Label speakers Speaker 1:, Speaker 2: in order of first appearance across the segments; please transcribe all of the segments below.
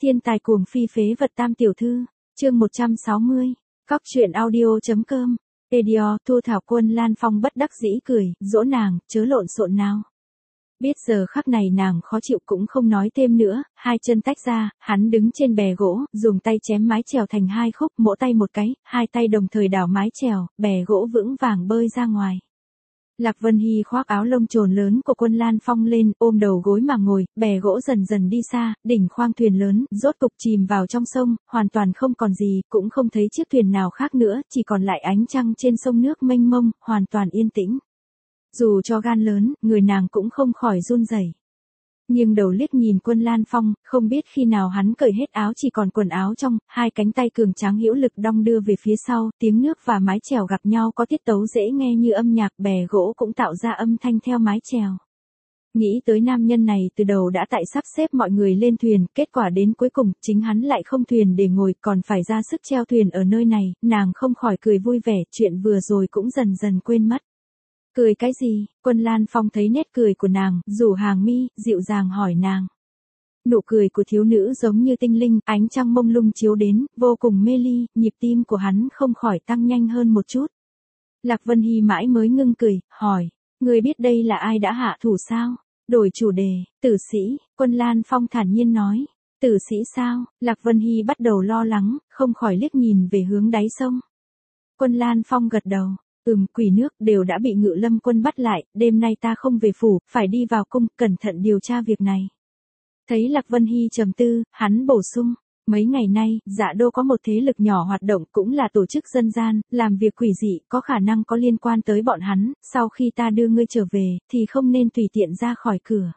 Speaker 1: Thiên tài cuồng phi phế vật tam tiểu thư, chương 160, Cóc truyện audio.com, Edior, Thu Thảo Quân Lan Phong bất đắc dĩ cười, dỗ nàng, chớ lộn xộn nào. Biết giờ khắc này nàng khó chịu cũng không nói thêm nữa, hai chân tách ra, hắn đứng trên bè gỗ, dùng tay chém mái chèo thành hai khúc, mỗi tay một cái, hai tay đồng thời đảo mái chèo, bè gỗ vững vàng bơi ra ngoài. Lạc Vân Hy khoác áo lông trồn lớn của Quân Lan Phong lên, ôm đầu gối mà ngồi, bè gỗ dần dần đi xa, đỉnh khoang thuyền lớn, rốt cục chìm vào trong sông, hoàn toàn không còn gì, cũng không thấy chiếc thuyền nào khác nữa, chỉ còn lại ánh trăng trên sông nước mênh mông, hoàn toàn yên tĩnh. Dù cho gan lớn, người nàng cũng không khỏi run rẩy. Nhưng đầu liếc nhìn Quân Lan Phong, không biết khi nào hắn cởi hết áo chỉ còn quần áo trong, hai cánh tay cường tráng hữu lực đong đưa về phía sau, tiếng nước và mái chèo gặp nhau có tiết tấu dễ nghe như âm nhạc, bè gỗ cũng tạo ra âm thanh theo mái chèo. Nghĩ tới nam nhân này từ đầu đã tại sắp xếp mọi người lên thuyền, kết quả đến cuối cùng, chính hắn lại không thuyền để ngồi, còn phải ra sức treo thuyền ở nơi này, nàng không khỏi cười vui vẻ, chuyện vừa rồi cũng dần dần quên mất. Cười cái gì? Quân Lan Phong thấy nét cười của nàng, rủ hàng mi, dịu dàng hỏi nàng. Nụ cười của thiếu nữ giống như tinh linh, ánh trăng mông lung chiếu đến, vô cùng mê ly, nhịp tim của hắn không khỏi tăng nhanh hơn một chút. Lạc Vân Hy mãi mới ngưng cười, hỏi, người biết đây là ai đã hạ thủ sao? Đổi chủ đề, tử sĩ, Quân Lan Phong thản nhiên nói. Tử sĩ sao? Lạc Vân Hy bắt đầu lo lắng, không khỏi liếc nhìn về hướng đáy sông. Quân Lan Phong gật đầu. Quỷ nước đều đã bị Ngự Lâm quân bắt lại, đêm nay ta không về phủ, phải đi vào cung, cẩn thận điều tra việc này. Thấy Lạc Vân Hy trầm tư, hắn bổ sung, mấy ngày nay, Dạ Đô có một thế lực nhỏ hoạt động, cũng là tổ chức dân gian, làm việc quỷ dị, có khả năng có liên quan tới bọn hắn, sau khi ta đưa ngươi trở về, thì không nên tùy tiện ra khỏi cửa.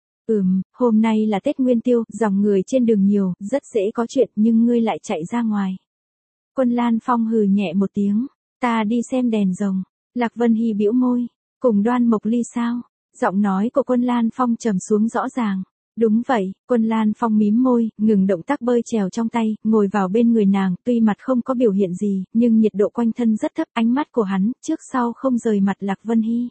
Speaker 1: Hôm nay là Tết Nguyên Tiêu, dòng người trên đường nhiều, rất dễ có chuyện, nhưng ngươi lại chạy ra ngoài. Quân Lan Phong hừ nhẹ một tiếng. Ta đi xem đèn rồng. Lạc Vân Hy bĩu môi. Cùng Đoan Mộc Ly sao? Giọng nói của Quân Lan Phong trầm xuống rõ ràng. Đúng vậy, Quân Lan Phong mím môi, ngừng động tác bơi chèo trong tay, ngồi vào bên người nàng, tuy mặt không có biểu hiện gì, nhưng nhiệt độ quanh thân rất thấp, ánh mắt của hắn, trước sau không rời mặt Lạc Vân Hy.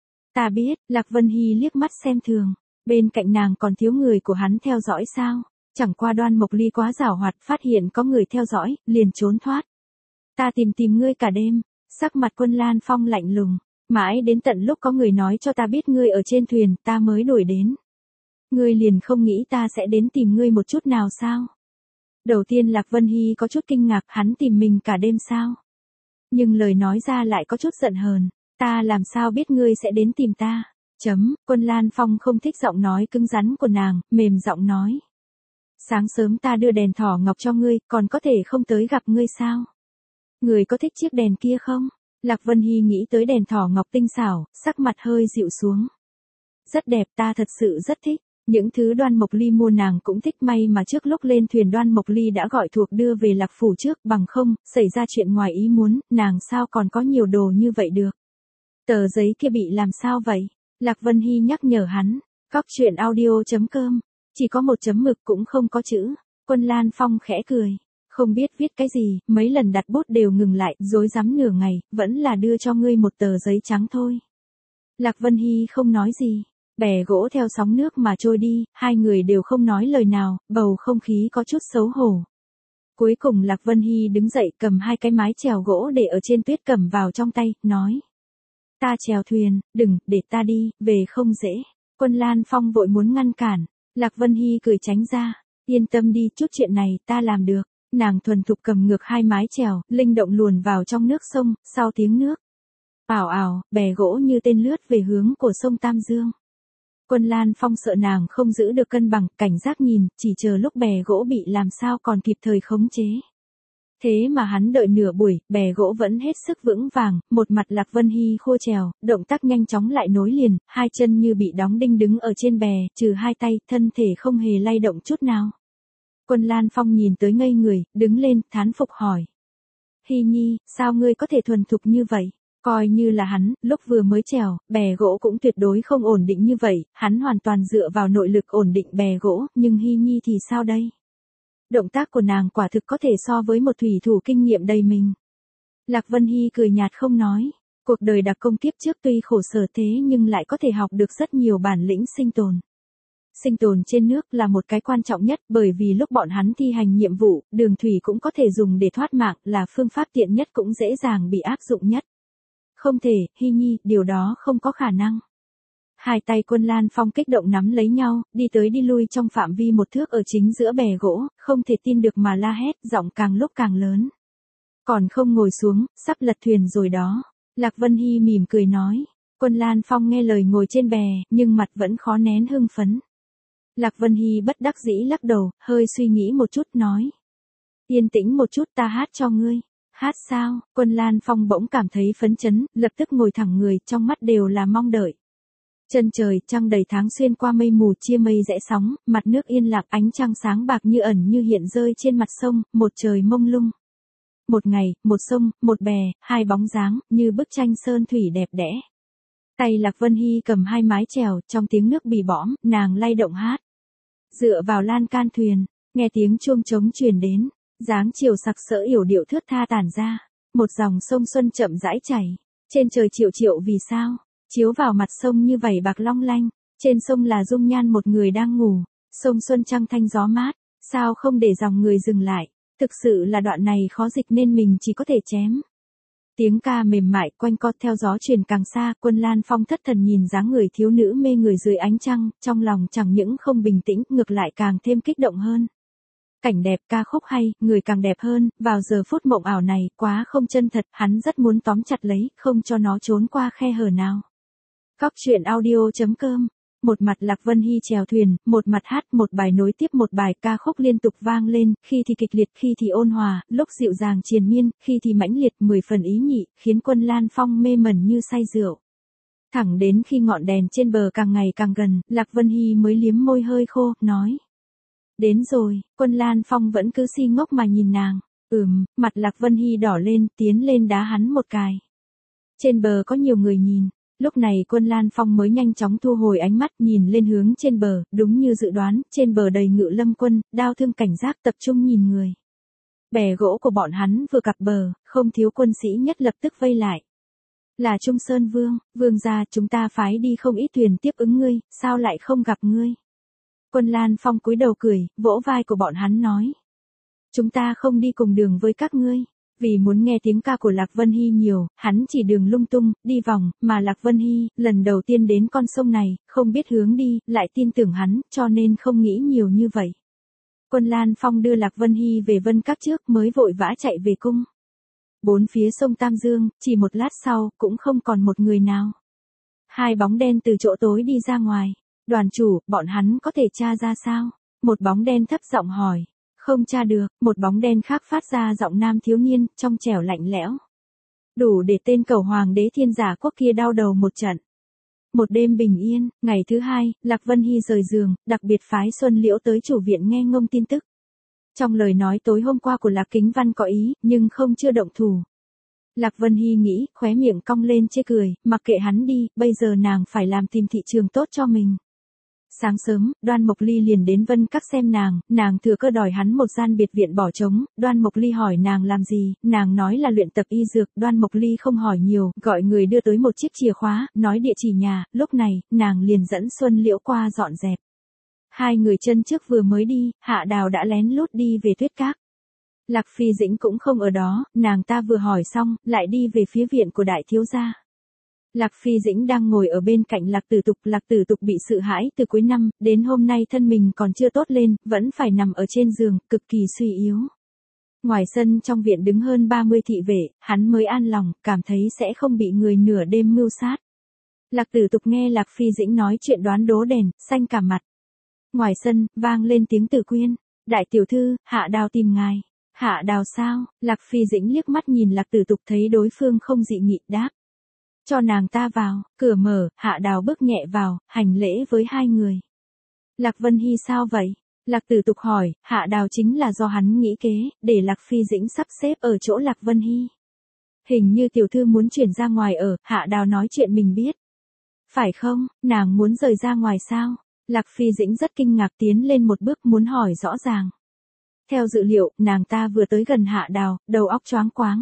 Speaker 1: Ta biết, Lạc Vân Hy liếc mắt xem thường. Bên cạnh nàng còn thiếu người của hắn theo dõi sao? Chẳng qua Đoan Mộc Ly quá giảo hoạt, phát hiện có người theo dõi, liền trốn thoát. Ta tìm ngươi cả đêm, sắc mặt Quân Lan Phong lạnh lùng, mãi đến tận lúc có người nói cho ta biết ngươi ở trên thuyền, ta mới đuổi đến. Ngươi liền không nghĩ ta sẽ đến tìm ngươi một chút nào sao? Đầu tiên Lạc Vân Hy có chút kinh ngạc, hắn tìm mình cả đêm sao? Nhưng lời nói ra lại có chút giận hờn, ta làm sao biết ngươi sẽ đến tìm ta? Quân Lan Phong không thích giọng nói cứng rắn của nàng, mềm giọng nói. Sáng sớm ta đưa đèn thỏ ngọc cho ngươi, còn có thể không tới gặp ngươi sao? Người có thích chiếc đèn kia không? Lạc Vân Hy nghĩ tới đèn thỏ ngọc tinh xảo, sắc mặt hơi dịu xuống. Rất đẹp, ta thật sự rất thích. Những thứ Đoan Mộc Ly mua nàng cũng thích, may mà trước lúc lên thuyền Đoan Mộc Ly đã gọi thuộc đưa về Lạc Phủ trước, bằng không, xảy ra chuyện ngoài ý muốn, nàng sao còn có nhiều đồ như vậy được. Tờ giấy kia bị làm sao vậy? Lạc Vân Hy nhắc nhở hắn. Cóc truyện audio.com, chỉ có một chấm mực cũng không có chữ. Quân Lan Phong khẽ cười. Không biết viết cái gì, mấy lần đặt bút đều ngừng lại, rối rắm nửa ngày, vẫn là đưa cho ngươi một tờ giấy trắng thôi. Lạc Vân Hy không nói gì, bè gỗ theo sóng nước mà trôi đi, hai người đều không nói lời nào, bầu không khí có chút xấu hổ. Cuối cùng Lạc Vân Hy đứng dậy cầm hai cái mái chèo gỗ để ở trên tuyết cầm vào trong tay, nói. Ta chèo thuyền, đừng, để ta đi, về không dễ. Quân Lan Phong vội muốn ngăn cản, Lạc Vân Hy cười tránh ra, yên tâm đi, chút chuyện này ta làm được. Nàng thuần thục cầm ngược hai mái chèo, linh động luồn vào trong nước sông, sau tiếng nước. Ảo ảo, bè gỗ như tên lướt về hướng của sông Tam Dương. Quân Lan Phong sợ nàng không giữ được cân bằng, cảnh giác nhìn, chỉ chờ lúc bè gỗ bị làm sao còn kịp thời khống chế. Thế mà hắn đợi nửa buổi, bè gỗ vẫn hết sức vững vàng, một mặt Lạc Vân Hy khô chèo, động tác nhanh chóng lại nối liền, hai chân như bị đóng đinh đứng ở trên bè, trừ hai tay, thân thể không hề lay động chút nào. Quân Lan Phong nhìn tới ngây người, đứng lên, thán phục hỏi. Hy Nhi, sao ngươi có thể thuần thục như vậy? Coi như là hắn, lúc vừa mới trèo, bè gỗ cũng tuyệt đối không ổn định như vậy, hắn hoàn toàn dựa vào nội lực ổn định bè gỗ, nhưng Hy Nhi thì sao đây? Động tác của nàng quả thực có thể so với một thủy thủ kinh nghiệm đầy mình. Lạc Vân Hy cười nhạt không nói, cuộc đời đặc công kiếp trước tuy khổ sở thế nhưng lại có thể học được rất nhiều bản lĩnh sinh tồn. Sinh tồn trên nước là một cái quan trọng nhất, bởi vì lúc bọn hắn thi hành nhiệm vụ, đường thủy cũng có thể dùng để thoát mạng, là phương pháp tiện nhất cũng dễ dàng bị áp dụng nhất. Không thể, Hy Nhi, điều đó không có khả năng. Hai tay Quân Lan Phong kích động nắm lấy nhau, đi tới đi lui trong phạm vi một thước ở chính giữa bè gỗ, không thể tin được mà la hét, giọng càng lúc càng lớn. Còn không ngồi xuống, sắp lật thuyền rồi đó. Lạc Vân Hy mỉm cười nói. Quân Lan Phong nghe lời ngồi trên bè, nhưng mặt vẫn khó nén hưng phấn. Lạc Vân Hy bất đắc dĩ lắc đầu, hơi suy nghĩ một chút nói. Yên tĩnh một chút, ta hát cho ngươi. Hát sao? Quân Lan Phong bỗng cảm thấy phấn chấn, lập tức ngồi thẳng người, trong mắt đều là mong đợi. Chân trời, trăng đầy tháng xuyên qua mây mù chia mây rẽ sóng, mặt nước yên lặng, ánh trăng sáng bạc như ẩn như hiện rơi trên mặt sông, một trời mông lung. Một ngày, một sông, một bè, hai bóng dáng, như bức tranh sơn thủy đẹp đẽ. Tay Lạc Vân Hy cầm hai mái chèo, trong tiếng nước bì bõm, nàng lay động hát. Dựa vào lan can thuyền, nghe tiếng chuông trống truyền đến, dáng chiều sặc sỡ yểu điệu thướt tha tản ra, một dòng sông xuân chậm rãi chảy, trên trời triệu triệu vì sao, chiếu vào mặt sông như vảy bạc long lanh, trên sông là dung nhan một người đang ngủ, sông xuân trăng thanh gió mát, sao không để dòng người dừng lại, thực sự là đoạn này khó dịch nên mình chỉ có thể chém. Tiếng ca mềm mại quanh co theo gió truyền càng xa, Quân Lan Phong thất thần nhìn dáng người thiếu nữ mê người dưới ánh trăng, trong lòng chẳng những không bình tĩnh, ngược lại càng thêm kích động hơn. Cảnh đẹp, ca khúc hay, người càng đẹp hơn, vào giờ phút mộng ảo này, quá không chân thật, hắn rất muốn tóm chặt lấy, không cho nó trốn qua khe hở nào. Góc truyện audio.com. Một mặt Lạc Vân Hy chèo thuyền, một mặt hát, một bài nối tiếp một bài, ca khúc liên tục vang lên, khi thì kịch liệt, khi thì ôn hòa, lúc dịu dàng triền miên, khi thì mãnh liệt, 10 phần ý nhị, khiến Quân Lan Phong mê mẩn như say rượu. Thẳng đến khi ngọn đèn trên bờ càng ngày càng gần, Lạc Vân Hy mới liếm môi hơi khô, nói. Đến rồi. Quân Lan Phong vẫn cứ si ngốc mà nhìn nàng. Mặt Lạc Vân Hy đỏ lên, tiến lên đá hắn một cài. Trên bờ có nhiều người nhìn. Lúc này Quân Lan Phong mới nhanh chóng thu hồi ánh mắt, nhìn lên hướng trên bờ, đúng như dự đoán, trên bờ đầy ngự lâm quân, đao thương cảnh giác tập trung nhìn người. Bè gỗ của bọn hắn vừa cặp bờ, không thiếu quân sĩ nhất lập tức vây lại. Là Trung Sơn Vương, vương gia, chúng ta phái đi không ít thuyền tiếp ứng ngươi, sao lại không gặp ngươi? Quân Lan Phong cúi đầu cười, vỗ vai của bọn hắn nói. Chúng ta không đi cùng đường với các ngươi. Vì muốn nghe tiếng ca của Lạc Vân Hy nhiều, hắn chỉ đường lung tung, đi vòng, mà Lạc Vân Hy, lần đầu tiên đến con sông này, không biết hướng đi, lại tin tưởng hắn, cho nên không nghĩ nhiều như vậy. Quân Lan Phong đưa Lạc Vân Hy về Vân Các trước mới vội vã chạy về cung. Bốn phía sông Tam Dương, chỉ một lát sau, cũng không còn một người nào. Hai bóng đen từ chỗ tối đi ra ngoài. Đoàn chủ, bọn hắn có thể tra ra sao? Một bóng đen thấp giọng hỏi. Không tra được, một bóng đen khác phát ra giọng nam thiếu niên, trong trẻo lạnh lẽo. Đủ để tên cầu hoàng đế thiên giả quốc kia đau đầu một trận. Một đêm bình yên, ngày thứ hai, Lạc Vân Hy rời giường, đặc biệt phái Xuân Liễu tới chủ viện nghe ngông tin tức. Trong lời nói tối hôm qua của Lạc Kính Văn có ý, nhưng không chưa động thủ. Lạc Vân Hy nghĩ, khóe miệng cong lên chê cười, mặc kệ hắn đi, bây giờ nàng phải làm tìm thị trường tốt cho mình. Sáng sớm, Đoan Mộc Ly liền đến Vân Các xem nàng thừa cơ đòi hắn một gian biệt viện bỏ trống, Đoan Mộc Ly hỏi nàng làm gì, nàng nói là luyện tập y dược, Đoan Mộc Ly không hỏi nhiều, gọi người đưa tới một chiếc chìa khóa, nói địa chỉ nhà, lúc này, nàng liền dẫn Xuân Liễu qua dọn dẹp. Hai người chân trước vừa mới đi, Hạ Đào đã lén lút đi về Tuyết Các. Lạc Phi Dĩnh cũng không ở đó, nàng ta vừa hỏi xong, lại đi về phía viện của đại thiếu gia. Lạc Phi Dĩnh đang ngồi ở bên cạnh Lạc Tử Tục bị sự hãi từ cuối năm, đến hôm nay thân mình còn chưa tốt lên, vẫn phải nằm ở trên giường, cực kỳ suy yếu. Ngoài sân trong viện đứng hơn 30 thị vệ, hắn mới an lòng, cảm thấy sẽ không bị người nửa đêm mưu sát. Lạc Tử Tục nghe Lạc Phi Dĩnh nói chuyện đoán đố đèn, xanh cả mặt. Ngoài sân, vang lên tiếng Tử Quyên, đại tiểu thư, Hạ Đào tìm ngài. Hạ Đào sao? Lạc Phi Dĩnh liếc mắt nhìn Lạc Tử Tục thấy đối phương không dị nghị, đáp. Cho nàng ta vào, cửa mở, Hạ Đào bước nhẹ vào, hành lễ với hai người. Lạc Vân Hy sao vậy? Lạc Tử Tục hỏi, Hạ Đào chính là do hắn nghĩ kế, để Lạc Phi Dĩnh sắp xếp ở chỗ Lạc Vân Hy. Hình như tiểu thư muốn chuyển ra ngoài ở, Hạ Đào nói chuyện mình biết. Phải không, nàng muốn rời ra ngoài sao? Lạc Phi Dĩnh rất kinh ngạc tiến lên một bước muốn hỏi rõ ràng. Theo dự liệu, nàng ta vừa tới gần Hạ Đào, đầu óc choáng quáng.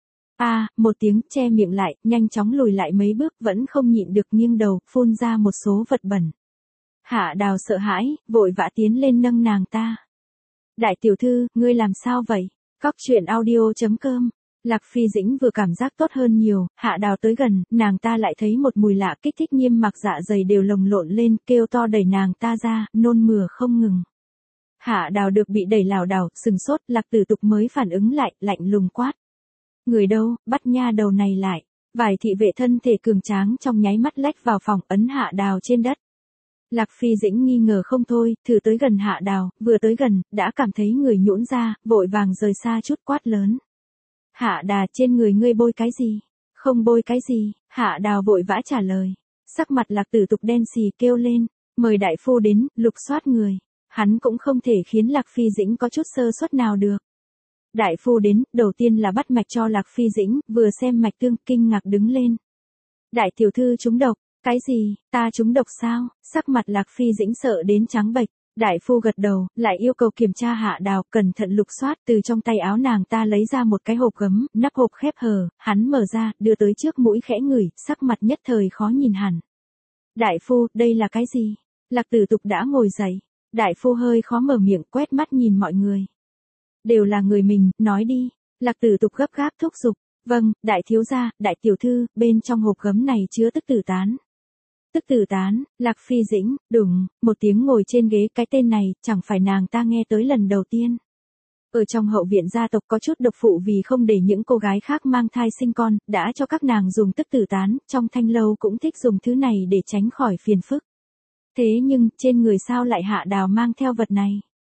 Speaker 1: Một tiếng che miệng lại, nhanh chóng lùi lại mấy bước vẫn không nhịn được nghiêng đầu, phun ra một số vật bẩn. Hạ Đào sợ hãi, vội vã tiến lên nâng nàng ta. Đại tiểu thư, ngươi làm sao vậy? Cóc truyện audio.com. Lạc Phi Dĩnh vừa cảm giác tốt hơn nhiều, Hạ Đào tới gần, nàng ta lại thấy một mùi lạ kích thích niêm mạc dạ dày đều lồng lộn lên, kêu to đẩy nàng ta ra, nôn mửa không ngừng. Hạ Đào được bị đẩy lảo đảo, sừng sốt, Lạc Tử Tục mới phản ứng lại, lạnh lùng quát. Người đâu, bắt nha đầu này lại. Vài thị vệ thân thể cường tráng trong nháy mắt lách vào phòng, ấn Hạ Đào trên đất. Lạc Phi Dĩnh nghi ngờ không thôi, thử tới gần Hạ Đào, vừa tới gần, đã cảm thấy người nhũn ra, vội vàng rời xa chút, quát lớn. Hạ Đà, trên người ngươi bôi cái gì? Không bôi cái gì, Hạ Đào vội vã trả lời. Sắc mặt Lạc Tử Tục đen xì kêu lên, mời đại phu đến, lục soát người. Hắn cũng không thể khiến Lạc Phi Dĩnh có chút sơ suất nào được. Đại phu đến, đầu tiên là bắt mạch cho Lạc Phi Dĩnh, vừa xem mạch tương, kinh ngạc đứng lên. Đại tiểu thư trúng độc, cái gì, ta trúng độc sao? Sắc mặt Lạc Phi Dĩnh sợ đến trắng bệch. Đại phu gật đầu, lại yêu cầu kiểm tra Hạ Đào, cẩn thận lục soát, từ trong tay áo nàng ta lấy ra một cái hộp gấm, nắp hộp khép hờ, hắn mở ra, đưa tới trước mũi khẽ ngửi, sắc mặt nhất thời khó nhìn hẳn. Đại phu, đây là cái gì? Lạc Tử Tục đã ngồi dậy. Đại phu hơi khó mở miệng, quét mắt nhìn mọi người. Đều là người mình, nói đi. Lạc Tử Tục gấp gáp thúc giục. Vâng, đại thiếu gia, đại tiểu thư, bên trong hộp gấm này chứa tức tử tán. Tức tử tán, Lạc Phi Dĩnh, đùng, một tiếng ngồi trên ghế, cái tên này, chẳng phải nàng ta nghe tới lần đầu tiên. Ở trong hậu viện gia tộc có chút độc phụ vì không để những cô gái khác mang thai sinh con, đã cho các nàng dùng tức tử tán, trong thanh lâu cũng thích dùng thứ này để tránh khỏi phiền phức. Thế nhưng, trên người sao lại Hạ Đào mang theo vật này?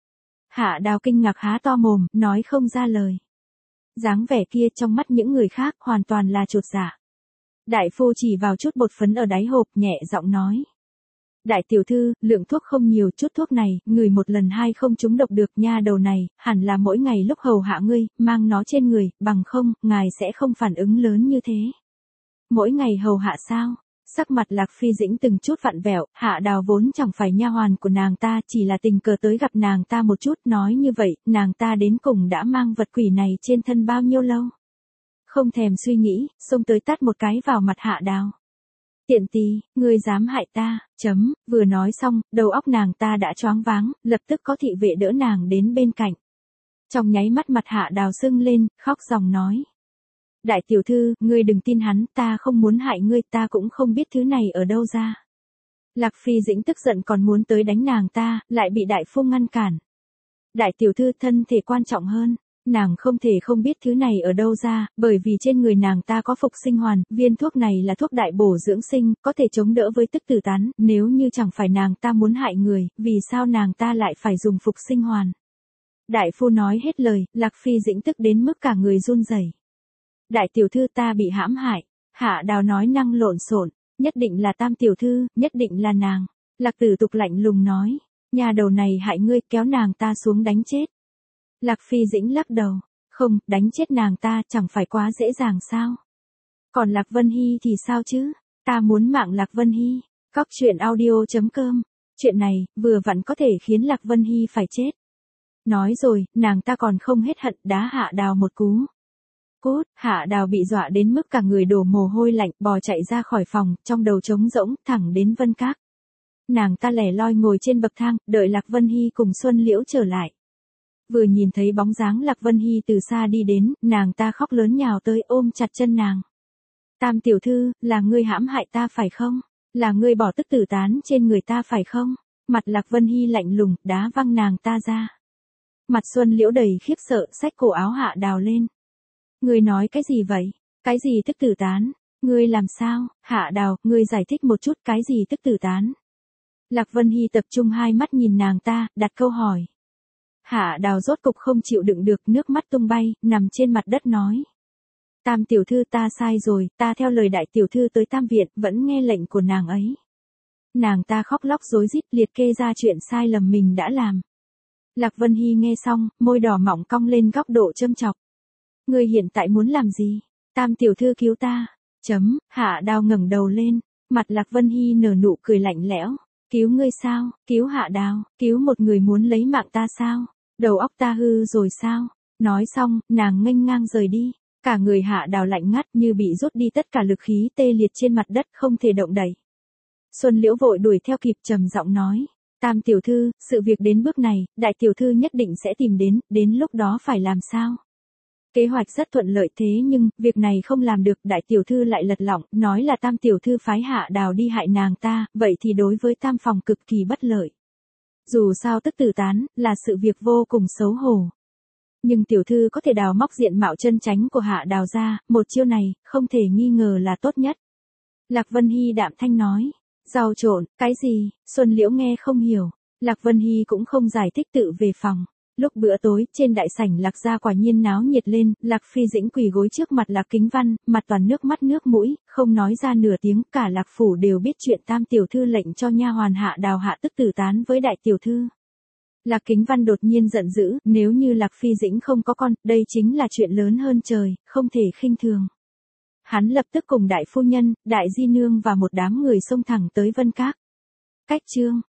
Speaker 1: Hạ Đào kinh ngạc há to mồm, nói không ra lời. Dáng vẻ kia trong mắt những người khác hoàn toàn là chột dạ. Đại phu chỉ vào chút bột phấn ở đáy hộp, nhẹ giọng nói. Đại tiểu thư, lượng thuốc không nhiều, chút thuốc này, người một lần hai không trúng độc được, nha đầu này, hẳn là mỗi ngày lúc hầu hạ ngươi, mang nó trên người, bằng không, ngài sẽ không phản ứng lớn như thế. Mỗi ngày hầu hạ sao? Sắc mặt Lạc Phi Dĩnh từng chút vặn vẹo, Hạ Đào vốn chẳng phải nha hoàn của nàng ta, chỉ là tình cờ tới gặp nàng ta một chút, nói như vậy, nàng ta đến cùng đã mang vật quỷ này trên thân bao nhiêu lâu. Không thèm suy nghĩ, xông tới tát một cái vào mặt Hạ Đào. Tiện tì, ngươi dám hại ta, vừa nói xong, đầu óc nàng ta đã choáng váng, lập tức có thị vệ đỡ nàng đến bên cạnh. Trong nháy mắt mặt Hạ Đào sưng lên, khóc ròng nói. Đại tiểu thư, ngươi đừng tin hắn, ta không muốn hại ngươi, ta cũng không biết thứ này ở đâu ra. Lạc Phi Dĩnh tức giận còn muốn tới đánh nàng ta, lại bị đại phu ngăn cản. Đại tiểu thư, thân thể quan trọng hơn. Nàng không thể không biết thứ này ở đâu ra, bởi vì trên người nàng ta có phục sinh hoàn, viên thuốc này là thuốc đại bổ dưỡng sinh, có thể chống đỡ với tức tử tán, nếu như chẳng phải nàng ta muốn hại người, vì sao nàng ta lại phải dùng phục sinh hoàn. Đại phu nói hết lời, Lạc Phi Dĩnh tức đến mức cả người run rẩy. Đại tiểu thư, ta bị hãm hại. Hạ Đào nói năng lộn xộn, nhất định là Tam tiểu thư, nhất định là nàng. Lạc Tử Tục lạnh lùng nói, nhà đầu này hại ngươi, kéo nàng ta xuống đánh chết. Lạc Phi Dĩnh lắc đầu, không, đánh chết nàng ta chẳng phải quá dễ dàng sao? Còn Lạc Vân Hy thì sao chứ? Ta muốn mạng Lạc Vân Hy. Cóc truyện audio.com. Chuyện này, vừa vặn có thể khiến Lạc Vân Hy phải chết. Nói rồi, nàng ta còn không hết hận, đá Hạ Đào một cú. Cút, Hạ Đào bị dọa đến mức cả người đổ mồ hôi lạnh, bò chạy ra khỏi phòng, trong đầu trống rỗng, thẳng đến Vân Các. Nàng ta lẻ loi ngồi trên bậc thang, đợi Lạc Vân Hy cùng Xuân Liễu trở lại. Vừa nhìn thấy bóng dáng Lạc Vân Hy từ xa đi đến, nàng ta khóc lớn nhào tới ôm chặt chân nàng. Tam tiểu thư, là ngươi hãm hại ta phải không? Là ngươi bỏ tức tử tán trên người ta phải không? Mặt Lạc Vân Hy lạnh lùng, đá văng nàng ta ra. Mặt Xuân Liễu đầy khiếp sợ, xách cổ áo Hạ Đào lên. Ngươi nói cái gì vậy? Cái gì tức tử tán? Ngươi làm sao? Hạ Đào, ngươi giải thích một chút cái gì tức tử tán? Lạc Vân Hy tập trung hai mắt nhìn nàng ta, đặt câu hỏi. Hạ Đào rốt cục không chịu đựng được, nước mắt tung bay, nằm trên mặt đất nói. Tam tiểu thư, ta sai rồi, ta theo lời đại tiểu thư tới Tam viện, vẫn nghe lệnh của nàng ấy. Nàng ta khóc lóc rối rít, liệt kê ra chuyện sai lầm mình đã làm. Lạc Vân Hy nghe xong, môi đỏ mỏng cong lên góc độ châm chọc. Ngươi hiện tại muốn làm gì? Tam tiểu thư cứu ta. Hạ Đào ngẩng đầu lên, mặt Lạc Vân Hy nở nụ cười lạnh lẽo. Cứu ngươi sao? Cứu Hạ Đào? Cứu một người muốn lấy mạng ta sao? Đầu óc ta hư rồi sao? Nói xong, nàng nghênh ngang rời đi. Cả người Hạ Đào lạnh ngắt như bị rút đi tất cả lực khí, tê liệt trên mặt đất không thể động đậy. Xuân Liễu vội đuổi theo kịp trầm giọng nói. Tam tiểu thư, sự việc đến bước này, đại tiểu thư nhất định sẽ tìm đến lúc đó phải làm sao? Kế hoạch rất thuận lợi thế nhưng, việc này không làm được, đại tiểu thư lại lật lọng, nói là tam tiểu thư phái Hạ Đào đi hại nàng ta, vậy thì đối với tam phòng cực kỳ bất lợi. Dù sao tức tử tán, là sự việc vô cùng xấu hổ. Nhưng tiểu thư có thể đào móc diện mạo chân chánh của Hạ Đào ra, một chiêu này, không thể nghi ngờ là tốt nhất. Lạc Vân Hy đạm thanh nói. Rau trộn, cái gì? Xuân Liễu nghe không hiểu. Lạc Vân Hy cũng không giải thích tự về phòng. Lúc bữa tối, trên đại sảnh Lạc gia quả nhiên náo nhiệt lên, Lạc Phi Dĩnh quỳ gối trước mặt Lạc Kính Văn, mặt toàn nước mắt nước mũi, không nói ra nửa tiếng, cả Lạc phủ đều biết chuyện tam tiểu thư lệnh cho nha hoàn Hạ Đào hạ tức tử tán với đại tiểu thư. Lạc Kính Văn đột nhiên giận dữ, nếu như Lạc Phi Dĩnh không có con, đây chính là chuyện lớn hơn trời, không thể khinh thường. Hắn lập tức cùng đại phu nhân, đại di nương và một đám người xông thẳng tới Vân Các. Cách chương